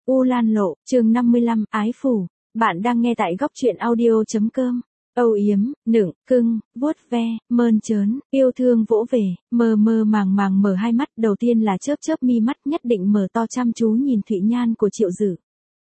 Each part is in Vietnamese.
U Lan Lộ, chương 55, Ái Phủ. Bạn đang nghe tại góc truyện audio.com. Âu yếm, nựng, cưng, vuốt ve, mơn trớn, yêu thương vỗ về, mơ mơ màng màng mở hai mắt, đầu tiên là chớp chớp mi mắt, nhất định mở to chăm chú nhìn Thụy Nhan của Triệu Dư.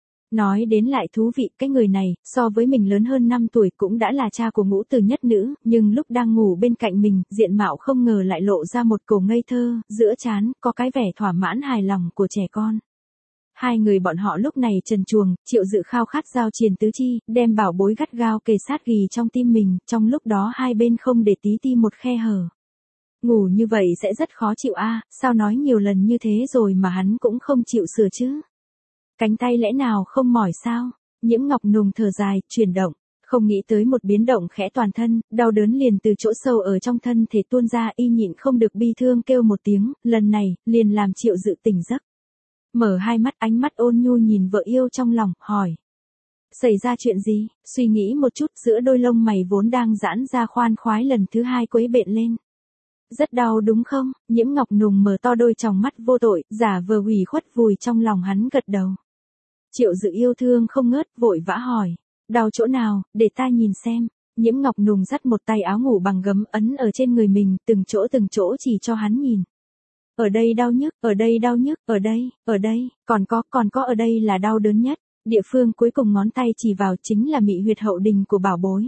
Nói đến lại thú vị, cái người này, so với mình lớn hơn 5 tuổi cũng đã là cha của ngũ tử nhất nữ, nhưng lúc đang ngủ bên cạnh mình, diện mạo không ngờ lại lộ ra một cổ ngây thơ, giữa trán, có cái vẻ thỏa mãn hài lòng của trẻ con. Hai người bọn họ lúc này trần truồng, Triệu Dư khao khát giao triền tứ chi, đem bảo bối gắt gao kề sát ghì trong tim mình, trong lúc đó hai bên không để tí ti một khe hở. Ngủ như vậy sẽ rất khó chịu a, sao nói nhiều lần như thế rồi mà hắn cũng không chịu sửa chứ. Cánh tay lẽ nào không mỏi sao? Nhiễm Ngọc Nùng thở dài, chuyển động, không nghĩ tới một biến động khẽ toàn thân, đau đớn liền từ chỗ sâu ở trong thân thể tuôn ra, y nhịn không được bi thương kêu một tiếng, lần này, liền làm Triệu Dư tỉnh giấc. Mở hai mắt, ánh mắt ôn nhu nhìn vợ yêu trong lòng, hỏi. Xảy ra chuyện gì? Suy nghĩ một chút, giữa đôi lông mày vốn đang giãn ra khoan khoái lần thứ hai quấy bện lên. Rất đau đúng không? Nhiễm Ngọc Nùng mở to đôi tròng mắt vô tội, giả vờ ủy khuất vùi trong lòng hắn gật đầu. Triệu Dư yêu thương không ngớt, vội vã hỏi. Đau chỗ nào, để ta nhìn xem. Nhiễm Ngọc Nùng dắt một tay áo ngủ bằng gấm ấn ở trên người mình, từng chỗ chỉ cho hắn nhìn. Ở đây đau nhức, ở đây đau nhức, ở đây, còn có ở đây là đau đớn nhất. Địa phương cuối cùng ngón tay chỉ vào chính là mị huyệt hậu đình của bảo bối.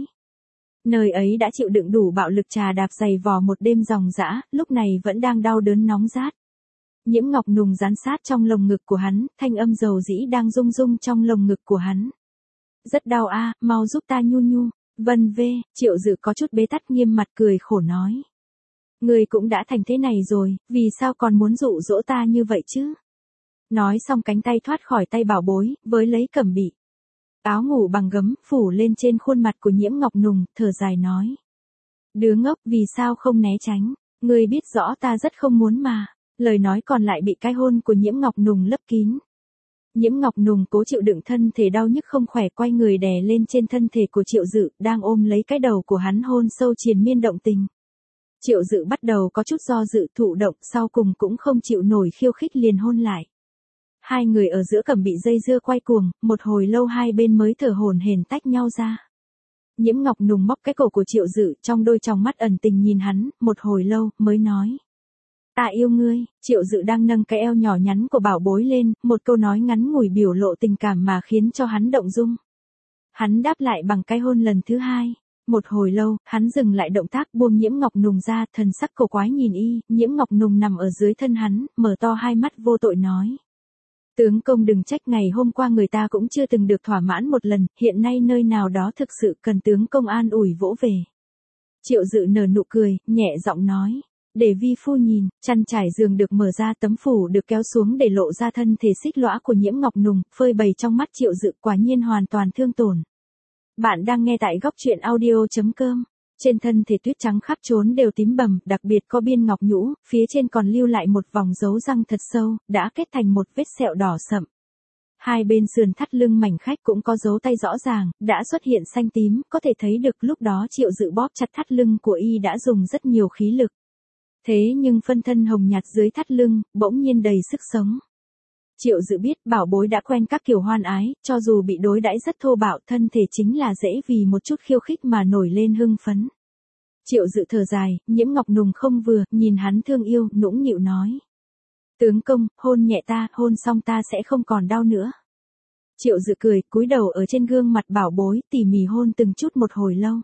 Nơi ấy đã chịu đựng đủ bạo lực trà đạp giày vò một đêm ròng rã, lúc này vẫn đang đau đớn nóng rát. Nhiễm Ngọc Nùng dán sát trong lồng ngực của hắn, thanh âm dầu dĩ đang rung rung trong lồng ngực của hắn. Rất đau a, mau giúp ta nhu nhu. Vân vê, Triệu Dư có chút bế tắc nghiêm mặt cười khổ nói. Ngươi cũng đã thành thế này rồi, vì sao còn muốn dụ dỗ ta như vậy chứ? Nói xong cánh tay thoát khỏi tay bảo bối, với lấy cẩm bị. Áo ngủ bằng gấm, phủ lên trên khuôn mặt của Nhiễm Ngọc Nùng, thở dài nói. Đứa ngốc, vì sao không né tránh? Ngươi biết rõ ta rất không muốn mà. Lời nói còn lại bị cái hôn của Nhiễm Ngọc Nùng lấp kín. Nhiễm Ngọc Nùng cố chịu đựng thân thể đau nhức không khỏe, quay người đè lên trên thân thể của Triệu Dư, đang ôm lấy cái đầu của hắn hôn sâu triền miên động tình. Triệu Dư bắt đầu có chút do dự, thụ động, sau cùng cũng không chịu nổi khiêu khích liền hôn lại. Hai người ở giữa cẩm bị dây dưa quay cuồng, một hồi lâu hai bên mới thở hổn hển tách nhau ra. Nhiễm Ngọc Nùng móc cái cổ của Triệu Dư, trong đôi tròng mắt ẩn tình nhìn hắn, một hồi lâu, mới nói. Ta yêu ngươi. Triệu Dư đang nâng cái eo nhỏ nhắn của bảo bối lên, một câu nói ngắn ngủi biểu lộ tình cảm mà khiến cho hắn động dung. Hắn đáp lại bằng cái hôn lần thứ hai. Một hồi lâu, hắn dừng lại động tác, buông Nhiễm Ngọc Nùng ra, thần sắc cổ quái nhìn y. Nhiễm Ngọc Nùng nằm ở dưới thân hắn, mở to hai mắt vô tội nói. Tướng công đừng trách, ngày hôm qua người ta cũng chưa từng được thỏa mãn một lần, hiện nay nơi nào đó thực sự cần tướng công an ủi vỗ về. Triệu Dư nở nụ cười, nhẹ giọng nói. Để vi phu nhìn, chăn trải giường được mở ra, tấm phủ được kéo xuống để lộ ra thân thể xích lõa của Nhiễm Ngọc Nùng, phơi bày trong mắt Triệu Dư, quả nhiên hoàn toàn thương tổn. Bạn đang nghe tại góc truyện audio.com. Trên thân thể tuyết trắng khắp trốn đều tím bầm, đặc biệt có biên ngọc nhũ, phía trên còn lưu lại một vòng dấu răng thật sâu, đã kết thành một vết sẹo đỏ sậm. Hai bên sườn thắt lưng mảnh khách cũng có dấu tay rõ ràng, đã xuất hiện xanh tím, có thể thấy được lúc đó Triệu Dư bóp chặt thắt lưng của y đã dùng rất nhiều khí lực. Thế nhưng phân thân hồng nhạt dưới thắt lưng, bỗng nhiên đầy sức sống. Triệu Dư biết bảo bối đã quen các kiểu hoan ái, cho dù bị đối đãi rất thô bạo, thân thể chính là dễ vì một chút khiêu khích mà nổi lên hưng phấn. Triệu Dư thở dài, Nhiễm Ngọc Nùng không vừa, nhìn hắn thương yêu, nũng nịu nói. Tướng công, hôn nhẹ ta, hôn xong ta sẽ không còn đau nữa. Triệu Dư cười, cúi đầu ở trên gương mặt bảo bối, tỉ mỉ hôn từng chút một hồi lâu.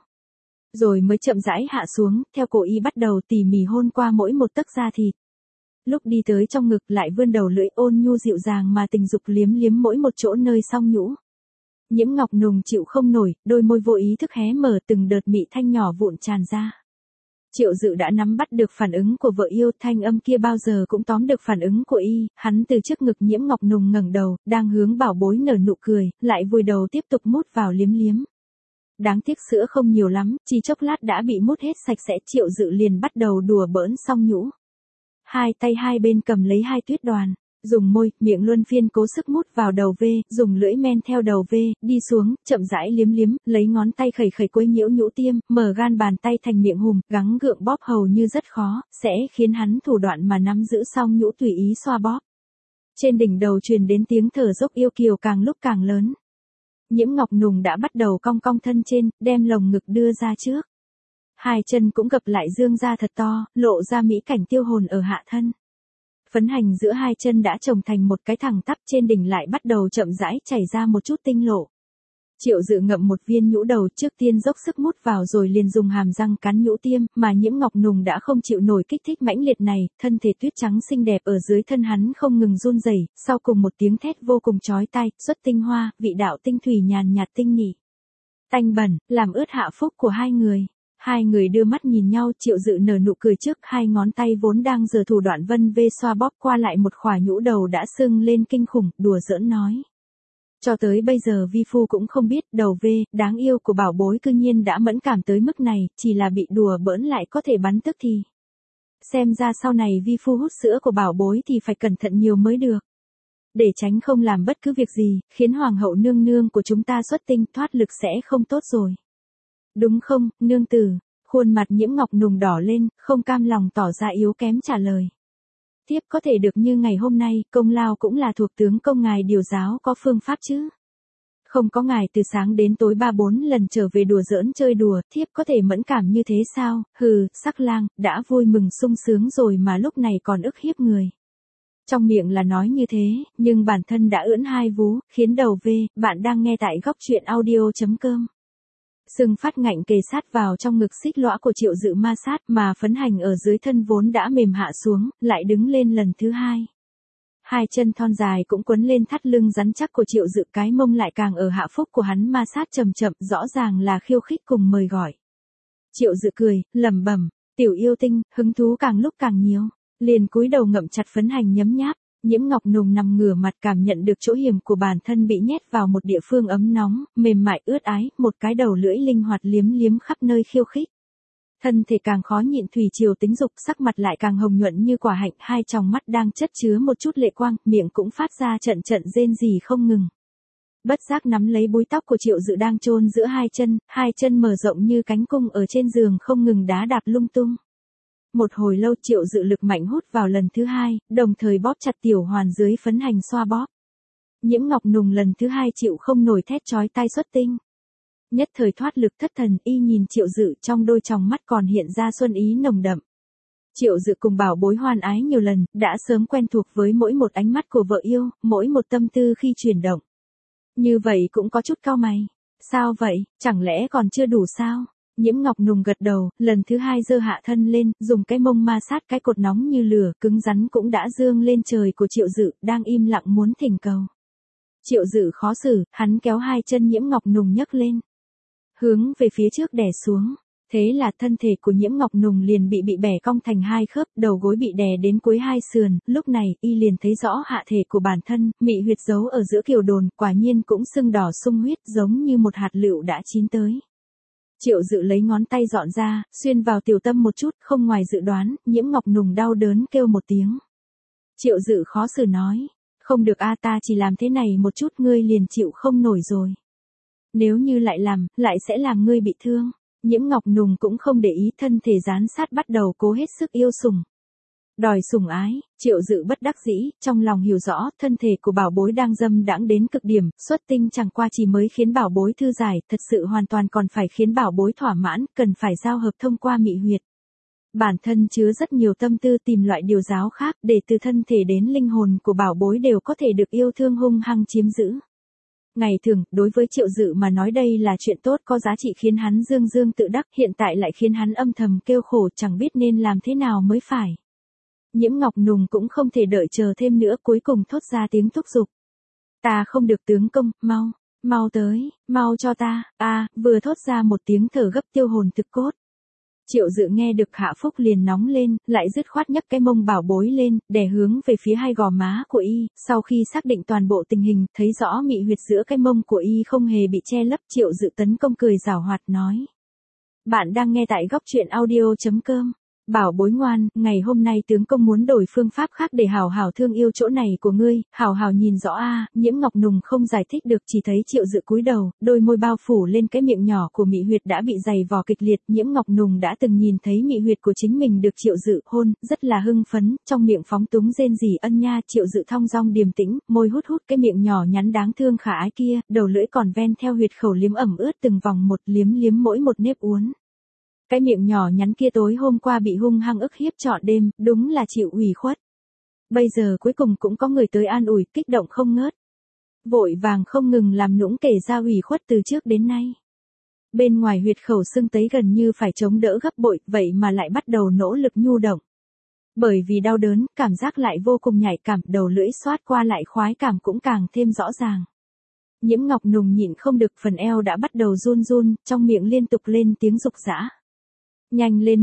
Rồi mới chậm rãi hạ xuống, theo cổ y bắt đầu tỉ mỉ hôn qua mỗi một tấc da thịt. Lúc đi tới trong ngực lại vươn đầu lưỡi ôn nhu dịu dàng mà tình dục liếm liếm mỗi một chỗ nơi song nhũ. Nhiễm Ngọc Nùng chịu không nổi, đôi môi vô ý thức hé mở, từng đợt mị thanh nhỏ vụn tràn ra. Triệu Dư đã nắm bắt được phản ứng của vợ yêu, thanh âm kia bao giờ cũng tóm được phản ứng của y, hắn từ trước ngực Nhiễm Ngọc Nùng ngẩng đầu, đang hướng bảo bối nở nụ cười, lại vùi đầu tiếp tục mút vào liếm liếm. Đáng tiếc sữa không nhiều lắm, chỉ chốc lát đã bị mút hết sạch sẽ, Triệu Dư liền bắt đầu đùa bỡn song nhũ. Hai tay hai bên cầm lấy hai tuyết đoàn, dùng môi, miệng luân phiên cố sức mút vào đầu V, dùng lưỡi men theo đầu V, đi xuống, chậm rãi liếm liếm, lấy ngón tay khẩy khẩy quấy nhiễu nhũ tiêm, mở gan bàn tay thành miệng hùm, gắng gượng bóp hầu như rất khó, sẽ khiến hắn thủ đoạn mà nắm giữ xong nhũ tùy ý xoa bóp. Trên đỉnh đầu truyền đến tiếng thở dốc yêu kiều càng lúc càng lớn. Nhiễm Ngọc Nùng đã bắt đầu cong cong thân trên, đem lồng ngực đưa ra trước. Hai chân cũng gập lại dương ra thật to, lộ ra mỹ cảnh tiêu hồn ở hạ thân. Phấn hành giữa hai chân đã chồng thành một cái thẳng tắp, trên đỉnh lại bắt đầu chậm rãi chảy ra một chút tinh lộ. Triệu Dự ngậm một viên nhũ đầu, trước tiên dốc sức mút vào rồi liền dùng hàm răng cắn nhũ tiêm, mà Nhiễm Ngọc Nùng đã không chịu nổi kích thích mãnh liệt này, thân thể tuyết trắng xinh đẹp ở dưới thân hắn không ngừng run rẩy, sau cùng một tiếng thét vô cùng chói tai, xuất tinh hoa, vị đạo tinh thủy nhàn nhạt tinh nhị. Tanh bẩn, làm ướt hạ phúc của hai người. Hai người đưa mắt nhìn nhau, Triệu Dự nở nụ cười trước, hai ngón tay vốn đang giở thủ đoạn vân vê xoa bóp qua lại một khỏa nhũ đầu đã sưng lên kinh khủng, đùa giỡn nói. Cho tới bây giờ vi phu cũng không biết đầu vê, đáng yêu của bảo bối cư nhiên đã mẫn cảm tới mức này, chỉ là bị đùa bỡn lại có thể bắn tức thì. Xem ra sau này vi phu hút sữa của bảo bối thì phải cẩn thận nhiều mới được. Để tránh không làm bất cứ việc gì, khiến hoàng hậu nương nương của chúng ta xuất tinh thoát lực sẽ không tốt rồi. Đúng không, nương tử? Khuôn mặt Nhiễm Ngọc Nùng đỏ lên, không cam lòng tỏ ra yếu kém trả lời. Tiếp có thể được như ngày hôm nay, công lao cũng là thuộc tướng công ngài điều giáo có phương pháp chứ. Không có ngài từ sáng đến tối 3-4 lần trở về đùa giỡn chơi đùa, thiếp có thể mẫn cảm như thế sao? Hừ, sắc lang, đã vui mừng sung sướng rồi mà lúc này còn ức hiếp người. Trong miệng là nói như thế, nhưng bản thân đã ưỡn hai vú, khiến đầu vê. Bạn đang nghe tại góc truyện audio.com. Sừng phát ngạnh kề sát vào trong ngực xích lõa của Triệu Dự ma sát, mà phấn hành ở dưới thân vốn đã mềm hạ xuống, lại đứng lên lần thứ hai. Hai chân thon dài cũng quấn lên thắt lưng rắn chắc của Triệu Dự, cái mông lại càng ở hạ phúc của hắn ma sát chậm chậm, rõ ràng là khiêu khích cùng mời gọi. Triệu Dự cười, lẩm bẩm, tiểu yêu tinh, hứng thú càng lúc càng nhiều, liền cúi đầu ngậm chặt phấn hành nhấm nháp. Nhiễm Ngọc Nùng nằm ngửa mặt cảm nhận được chỗ hiểm của bản thân bị nhét vào một địa phương ấm nóng, mềm mại ướt ái, một cái đầu lưỡi linh hoạt liếm liếm khắp nơi khiêu khích. Thân thể càng khó nhịn thủy triều tính dục, sắc mặt lại càng hồng nhuận như quả hạnh, hai tròng mắt đang chất chứa một chút lệ quang, miệng cũng phát ra trận trận rên rỉ không ngừng. Bất giác nắm lấy búi tóc của Triệu Dự đang chôn giữa hai chân mở rộng như cánh cung ở trên giường không ngừng đá đạp lung tung. Một hồi lâu Triệu Dự lực mạnh hút vào lần thứ hai, đồng thời bóp chặt tiểu hoàn dưới phấn hành xoa bóp. Nhiễm Ngọc Nùng lần thứ hai chịu không nổi thét chói tai xuất tinh. Nhất thời thoát lực thất thần, y nhìn Triệu Dự, trong đôi tròng mắt còn hiện ra xuân ý nồng đậm. Triệu Dự cùng bảo bối hoan ái nhiều lần, đã sớm quen thuộc với mỗi một ánh mắt của vợ yêu, mỗi một tâm tư khi chuyển động. Như vậy cũng có chút cau mày. Sao vậy, chẳng lẽ còn chưa đủ sao? Nhiễm Ngọc Nùng gật đầu, lần thứ hai giơ hạ thân lên, dùng cái mông ma sát cái cột nóng như lửa, cứng rắn cũng đã dương lên trời của Triệu Dự, đang im lặng muốn thỉnh cầu. Triệu Dự khó xử, hắn kéo hai chân Nhiễm Ngọc Nùng nhấc lên, hướng về phía trước đè xuống. Thế là thân thể của Nhiễm Ngọc Nùng liền bị bẻ cong thành hai khớp, đầu gối bị đè đến cuối hai sườn, lúc này y liền thấy rõ hạ thể của bản thân, mị huyệt giấu ở giữa kiều đồn, quả nhiên cũng sưng đỏ sung huyết giống như một hạt lựu đã chín tới. Triệu Dự lấy ngón tay dọn ra, xuyên vào tiểu tâm một chút, không ngoài dự đoán, Nhiễm Ngọc Nùng đau đớn kêu một tiếng. Triệu Dự khó xử nói, không được a, ta chỉ làm thế này một chút ngươi liền chịu không nổi rồi. Nếu như lại làm, lại sẽ làm ngươi bị thương. Nhiễm Ngọc Nùng cũng không để ý, thân thể dán sát bắt đầu cố hết sức yêu sủng. Đòi sủng ái, Triệu Dự bất đắc dĩ, trong lòng hiểu rõ, thân thể của bảo bối đang dâm đãng đến cực điểm, xuất tinh chẳng qua chỉ mới khiến bảo bối thư giải, thật sự hoàn toàn còn phải khiến bảo bối thỏa mãn, cần phải giao hợp thông qua mị huyệt. Bản thân chứa rất nhiều tâm tư tìm loại điều giáo khác, để từ thân thể đến linh hồn của bảo bối đều có thể được yêu thương hung hăng chiếm giữ. Ngày thường, đối với Triệu Dự mà nói đây là chuyện tốt có giá trị khiến hắn dương dương tự đắc, hiện tại lại khiến hắn âm thầm kêu khổ chẳng biết nên làm thế nào mới phải. Nhiễm Ngọc Nùng cũng không thể đợi chờ thêm nữa, cuối cùng thốt ra tiếng thúc giục. Ta không được tướng công, mau tới, mau cho ta, vừa thốt ra một tiếng thở gấp tiêu hồn thực cốt. Triệu Dự nghe được hạ phúc liền nóng lên, lại dứt khoát nhấc cái mông bảo bối lên, đè hướng về phía hai gò má của y, sau khi xác định toàn bộ tình hình, thấy rõ mị huyệt giữa cái mông của y không hề bị che lấp, Triệu Dự tấn công cười giảo hoạt nói. Bạn đang nghe tại góc truyện audio.com. Bảo bối ngoan, ngày hôm nay tướng công muốn đổi phương pháp khác để hảo hảo thương yêu chỗ này của ngươi, hảo hảo nhìn rõ a. Nhiễm Ngọc Nùng không giải thích được, chỉ thấy Triệu Dự cúi đầu, đôi môi bao phủ lên cái miệng nhỏ của Mị Huyệt đã bị dày vò kịch liệt. Nhiễm Ngọc Nùng đã từng nhìn thấy Mị Huyệt của chính mình được Triệu Dự hôn, rất là hưng phấn, trong miệng phóng túng rên rỉ ân nha. Triệu Dự thong dong điềm tĩnh, môi hút hút cái miệng nhỏ nhắn đáng thương khả ái kia, đầu lưỡi còn ven theo huyệt khẩu liếm ẩm ướt từng vòng một, liếm mỗi một nếp uốn. Cái miệng nhỏ nhắn kia tối hôm qua bị hung hăng ức hiếp trọn đêm, đúng là chịu ủy khuất. Bây giờ cuối cùng cũng có người tới an ủi, kích động không ngớt. Vội vàng không ngừng làm nũng kể ra ủy khuất từ trước đến nay. Bên ngoài huyệt khẩu sưng tấy gần như phải chống đỡ gấp bội, vậy mà lại bắt đầu nỗ lực nhu động. Bởi vì đau đớn, cảm giác lại vô cùng nhạy cảm, đầu lưỡi xoát qua lại khoái cảm cũng càng thêm rõ ràng. Nhiễm Ngọc Nùng nhịn không được, phần eo đã bắt đầu run run, trong miệng liên tục lên tiếng giục giã. Nhanh lên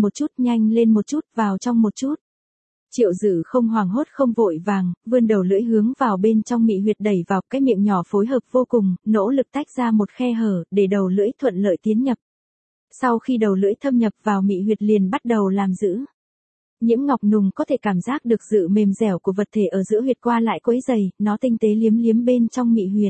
một chút, vào trong một chút. Triệu Dự không hoảng hốt không vội vàng, vươn đầu lưỡi hướng vào bên trong Mị Huyệt đẩy vào, cái miệng nhỏ phối hợp vô cùng, nỗ lực tách ra một khe hở, để đầu lưỡi thuận lợi tiến nhập. Sau khi đầu lưỡi thâm nhập vào Mị Huyệt liền bắt đầu làm giữ. Nhiễm Ngọc Nùng có thể cảm giác được sự mềm dẻo của vật thể ở giữa huyệt qua lại quấy giày, nó tinh tế liếm bên trong Mị Huyệt.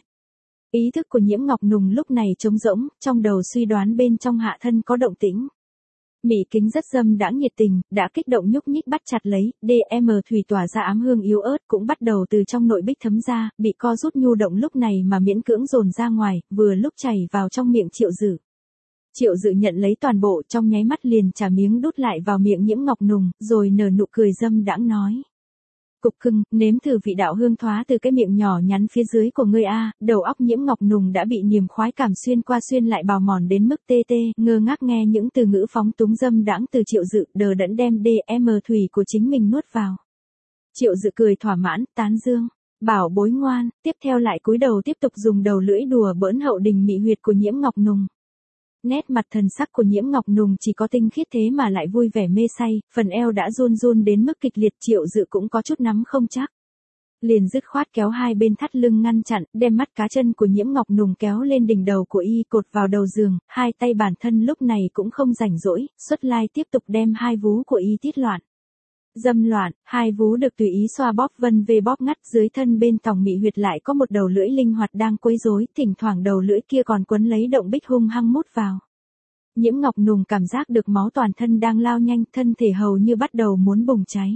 Ý thức của Nhiễm Ngọc Nùng lúc này trống rỗng, trong đầu suy đoán bên trong hạ thân có động tĩnh. Mị Kính rất dâm đãng nhiệt tình, đã kích động nhúc nhích bắt chặt lấy, DM thủy tỏa ra ám hương yếu ớt cũng bắt đầu từ trong nội bích thấm ra, bị co rút nhu động lúc này mà miễn cưỡng dồn ra ngoài, vừa lúc chảy vào trong miệng Triệu Dự. Triệu Dự nhận lấy toàn bộ, trong nháy mắt liền trả miếng đút lại vào miệng Nhiễm Ngọc Nùng, rồi nở nụ cười dâm đãng nói. Cục cưng, nếm thử vị đạo hương thoá từ cái miệng nhỏ nhắn phía dưới của ngươi a. Đầu óc Nhiễm Ngọc Nùng đã bị niềm khoái cảm xuyên qua xuyên lại bào mòn đến mức tê tê, ngơ ngác nghe những từ ngữ phóng túng dâm đãng từ Triệu Dự, đờ đẫn đem DM thủy của chính mình nuốt vào. Triệu Dự cười thỏa mãn, tán dương. Bảo bối ngoan, tiếp theo lại cúi đầu tiếp tục dùng đầu lưỡi đùa bỡn hậu đình Mị Huyệt của Nhiễm Ngọc Nùng. Nét mặt thần sắc của Nhiễm Ngọc Nùng chỉ có tinh khiết thế mà lại vui vẻ mê say, phần eo đã run run đến mức kịch liệt. Triệu Dự cũng có chút nắm không chắc. Liền dứt khoát kéo hai bên thắt lưng ngăn chặn, đem mắt cá chân của Nhiễm Ngọc Nùng kéo lên đỉnh đầu của y, cột vào đầu giường, hai tay bản thân lúc này cũng không rảnh rỗi, xuất lai tiếp tục đem hai vú của y tiết loạn. Dâm loạn, hai vú được tùy ý xoa bóp vân về bóp ngắt, dưới thân bên tòng Mị Huyệt lại có một đầu lưỡi linh hoạt đang quấy rối, thỉnh thoảng đầu lưỡi kia còn quấn lấy động bích hung hăng mút vào. Nhiễm Ngọc Nùng cảm giác được máu toàn thân đang lao nhanh, thân thể hầu như bắt đầu muốn bùng cháy.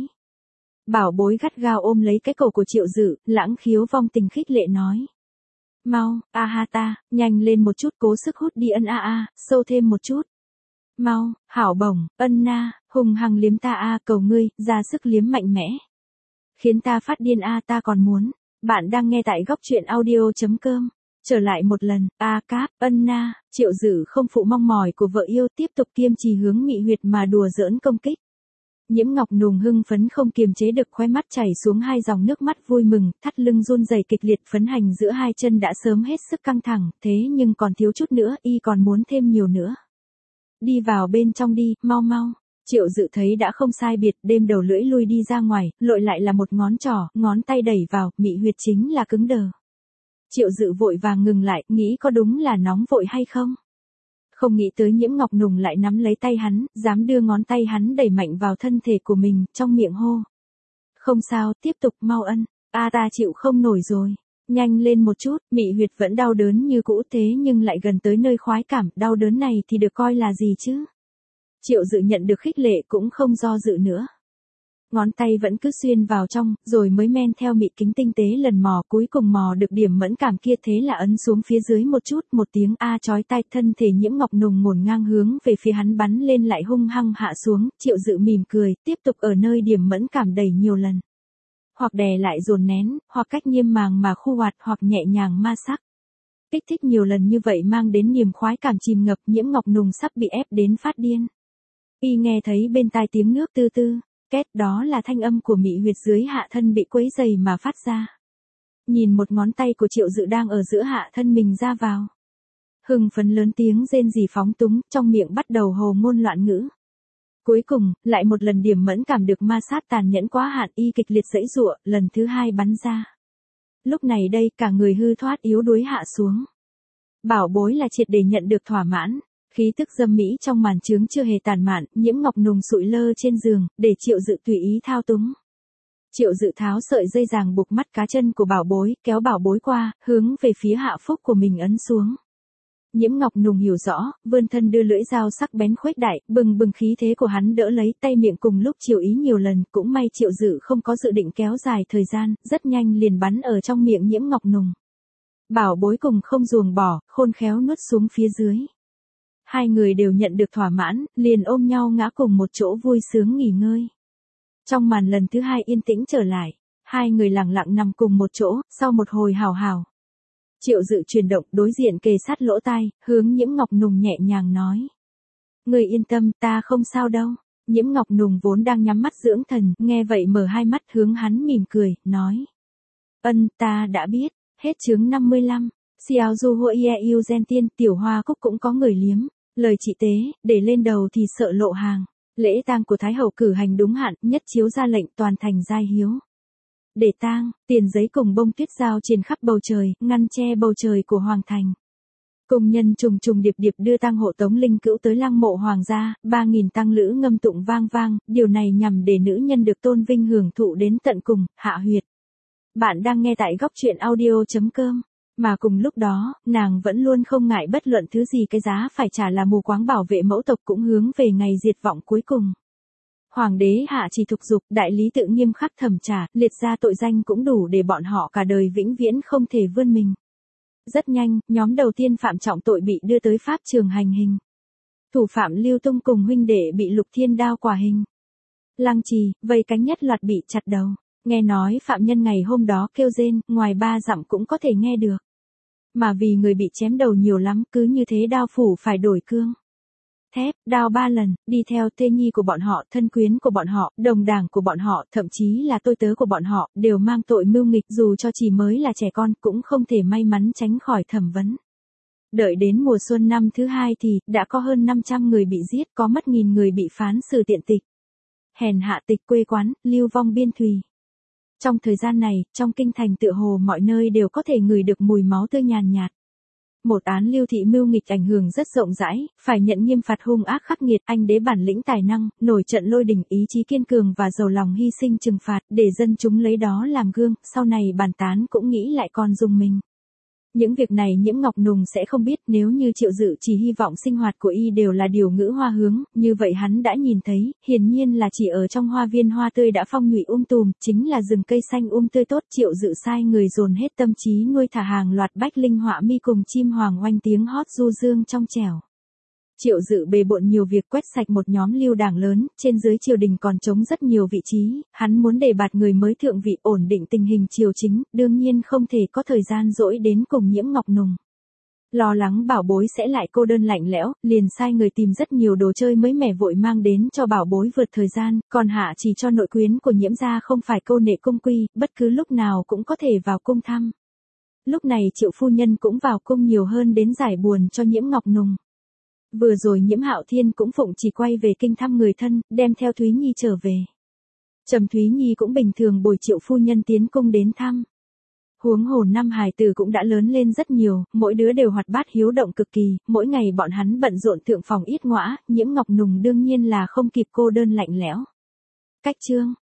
Bảo bối gắt gao ôm lấy cái cổ của Triệu Dự, lãng khiếu vong tình khích lệ nói. Mau, a ha ta, nhanh lên một chút, cố sức hút đi ân a a, sâu thêm một chút. Mau, hảo bổng, ân na, hùng hằng liếm ta a, cầu ngươi, ra sức liếm mạnh mẽ. Khiến ta phát điên a, ta còn muốn. Bạn đang nghe tại góc truyện audio.com. Trở lại một lần, a cáp, ân na. Triệu Dự không phụ mong mỏi của vợ yêu, tiếp tục kiêm trì hướng Mị Huyệt mà đùa giỡn công kích. Nhiễm Ngọc Nùng hưng phấn không kiềm chế được, khóe mắt chảy xuống hai dòng nước mắt vui mừng, thắt lưng run rẩy kịch liệt, phấn hành giữa hai chân đã sớm hết sức căng thẳng, thế nhưng còn thiếu chút nữa, y còn muốn thêm nhiều nữa. Đi vào bên trong đi, mau mau. Triệu Dự thấy đã không sai biệt, đêm đầu lưỡi lui đi ra ngoài, lội lại là một ngón trỏ, ngón tay đẩy vào, Mị Huyệt chính là cứng đờ. Triệu Dự vội vàng ngừng lại, nghĩ có đúng là nóng vội hay không? Không nghĩ tới Nhiễm Ngọc Nùng lại nắm lấy tay hắn, dám đưa ngón tay hắn đẩy mạnh vào thân thể của mình, trong miệng hô. Không sao, tiếp tục, mau ân, a ta chịu không nổi rồi. Nhanh lên một chút, Mị Huyệt vẫn đau đớn như cũ thế nhưng lại gần tới nơi khoái cảm, đau đớn này thì được coi là gì chứ? Triệu Dự nhận được khích lệ cũng không do dự nữa. Ngón tay vẫn cứ xuyên vào trong, rồi mới men theo Mị Kính tinh tế lần mò, cuối cùng mò được điểm mẫn cảm kia, thế là ấn xuống phía dưới một chút, một tiếng a chói tai, thân thể Nhiễm Ngọc Nùng ngổn ngang hướng về phía hắn bắn lên lại hung hăng hạ xuống. Triệu Dự mỉm cười, tiếp tục ở nơi điểm mẫn cảm đẩy nhiều lần. Hoặc đè lại dồn nén, hoặc cách nghiêm màng mà khu hoạt, hoặc nhẹ nhàng ma sắc. Kích thích nhiều lần như vậy mang đến niềm khoái cảm chìm ngập, Nhiễm Ngọc Nùng sắp bị ép đến phát điên. Y nghe thấy bên tai tiếng nước tư tư. Két, đó là thanh âm của Mị Huyệt dưới hạ thân bị quấy dày mà phát ra. Nhìn một ngón tay của Triệu Dự đang ở giữa hạ thân mình ra vào. Hưng phấn lớn tiếng rên rỉ phóng túng, trong miệng bắt đầu hồ ngôn loạn ngữ. Cuối cùng, lại một lần điểm mẫn cảm được ma sát tàn nhẫn quá hạn, y kịch liệt giãy giụa, lần thứ hai bắn ra. Lúc này đây cả người hư thoát yếu đuối hạ xuống. Bảo bối là triệt để nhận được thỏa mãn. Khí tức dâm mỹ trong màn trướng chưa hề tàn mạn, Nhiễm Ngọc Nùng sụi lơ trên giường, để Triệu Dự tùy ý thao túng. Triệu Dự tháo sợi dây ràng buộc mắt cá chân của bảo bối, kéo bảo bối qua, hướng về phía hạ phúc của mình ấn xuống. Nhiễm Ngọc Nùng hiểu rõ, vươn thân đưa lưỡi dao sắc bén khuếch đại, bừng bừng khí thế của hắn đỡ lấy, tay miệng cùng lúc chiều ý nhiều lần, cũng may Triệu Dự không có dự định kéo dài thời gian, rất nhanh liền bắn ở trong miệng Nhiễm Ngọc Nùng. Bảo bối cùng không ruồng bỏ, khôn khéo nuốt xuống phía dưới. Hai người đều nhận được thỏa mãn, liền ôm nhau ngã cùng một chỗ vui sướng nghỉ ngơi. Trong màn lần thứ hai yên tĩnh trở lại, hai người lặng lặng nằm cùng một chỗ, sau một hồi hào hào. Triệu Dự chuyển động đối diện kề sát lỗ tai, hướng Nhiễm Ngọc Nùng nhẹ nhàng nói. Người yên tâm, ta không sao đâu. Nhiễm Ngọc Nùng vốn đang nhắm mắt dưỡng thần, nghe vậy mở hai mắt hướng hắn mỉm cười, nói. Ta đã biết, hết chương 55. Xiao Du Hua Ye Yêu Gen Tiên, Tiểu Hoa Cúc cũng có người liếm. Lời chị tế, để lên đầu thì sợ lộ hàng. Lễ tang của Thái Hậu cử hành đúng hạn, nhất chiếu ra lệnh toàn thành giai hiếu. Để tang, tiền giấy cùng bông tuyết giao trên khắp bầu trời, ngăn che bầu trời của Hoàng Thành. Cùng nhân trùng trùng điệp điệp đưa tang hộ Tống Linh Cữu tới lăng mộ Hoàng gia, 3.000 tang lữ ngâm tụng vang vang, điều này nhằm để nữ nhân được tôn vinh hưởng thụ đến tận cùng, hạ huyệt. Bạn đang nghe tại góc truyện audio.com. Mà cùng lúc đó, nàng vẫn luôn không ngại bất luận thứ gì cái giá phải trả là mù quáng bảo vệ mẫu tộc cũng hướng về ngày diệt vọng cuối cùng. Hoàng đế hạ chỉ thục dục, đại lý tự nghiêm khắc thẩm trả, liệt ra tội danh cũng đủ để bọn họ cả đời vĩnh viễn không thể vươn mình. Rất nhanh, nhóm đầu tiên phạm trọng tội bị đưa tới pháp trường hành hình. Thủ phạm Lưu Tung cùng huynh đệ bị Lục Thiên đao quả hình. Lăng Trì, vây cánh nhất loạt bị chặt đầu. Nghe nói phạm nhân ngày hôm đó kêu rên, ngoài 3 dặm cũng có thể nghe được. Mà vì người bị chém đầu nhiều lắm, cứ như thế đao phủ phải đổi cương. Thép, đao 3 lần, đi theo thê nhi của bọn họ, thân quyến của bọn họ, đồng đảng của bọn họ, thậm chí là tôi tớ của bọn họ, đều mang tội mưu nghịch dù cho chỉ mới là trẻ con cũng không thể may mắn tránh khỏi thẩm vấn. Đợi đến mùa xuân năm thứ 2 thì, đã có hơn 500 người bị giết, có mất 1.000 người bị phán xử tiện tịch. Hèn hạ tịch quê quán, lưu vong biên thùy. Trong thời gian này, trong kinh thành tựa hồ mọi nơi đều có thể ngửi được mùi máu tươi nhàn nhạt. Một án lưu thị mưu nghịch ảnh hưởng rất rộng rãi, phải nhận nghiêm phạt hung ác khắc nghiệt, anh đế bản lĩnh tài năng, nổi trận lôi đình, ý chí kiên cường và giàu lòng hy sinh trừng phạt, để dân chúng lấy đó làm gương, sau này bàn tán cũng nghĩ lại còn dùng mình. Những việc này Nhiễm Ngọc Nùng sẽ không biết, nếu như Triệu Dự chỉ hy vọng sinh hoạt của y đều là điều ngữ hoa hướng, như vậy hắn đã nhìn thấy, hiển nhiên là chỉ ở trong hoa viên hoa tươi đã phong nhụy tùm, chính là rừng cây xanh tươi tốt. Triệu Dự sai người dồn hết tâm trí nuôi thả hàng loạt bách linh họa mi cùng chim hoàng oanh tiếng hót du dương trong trẻo. Triệu Dự bề bộn nhiều việc quét sạch một nhóm lưu đảng lớn, trên dưới triều đình còn trống rất nhiều vị trí, hắn muốn đề bạt người mới thượng vị, ổn định tình hình triều chính, đương nhiên không thể có thời gian rỗi đến cùng Nhiễm Ngọc Nùng. Lo lắng bảo bối sẽ lại cô đơn lạnh lẽo, liền sai người tìm rất nhiều đồ chơi mới mẻ vội mang đến cho bảo bối vượt thời gian, còn hạ chỉ cho nội quyến của Nhiễm gia không phải câu nệ cung quy, bất cứ lúc nào cũng có thể vào cung thăm. Lúc này Triệu phu nhân cũng vào cung nhiều hơn đến giải buồn cho Nhiễm Ngọc Nùng. Vừa rồi Nhiễm Hạo Thiên cũng phụng chỉ quay về kinh thăm người thân, đem theo Thúy Nhi trở về. Trầm Thúy Nhi cũng bình thường bồi Triệu phu nhân tiến cung đến thăm. Huống hồ năm hài tử cũng đã lớn lên rất nhiều, mỗi đứa đều hoạt bát hiếu động cực kỳ, mỗi ngày bọn hắn bận rộn thượng phòng yết ngõa, Nhiễm Ngọc Nùng đương nhiên là không kịp cô đơn lạnh lẽo. Cách chương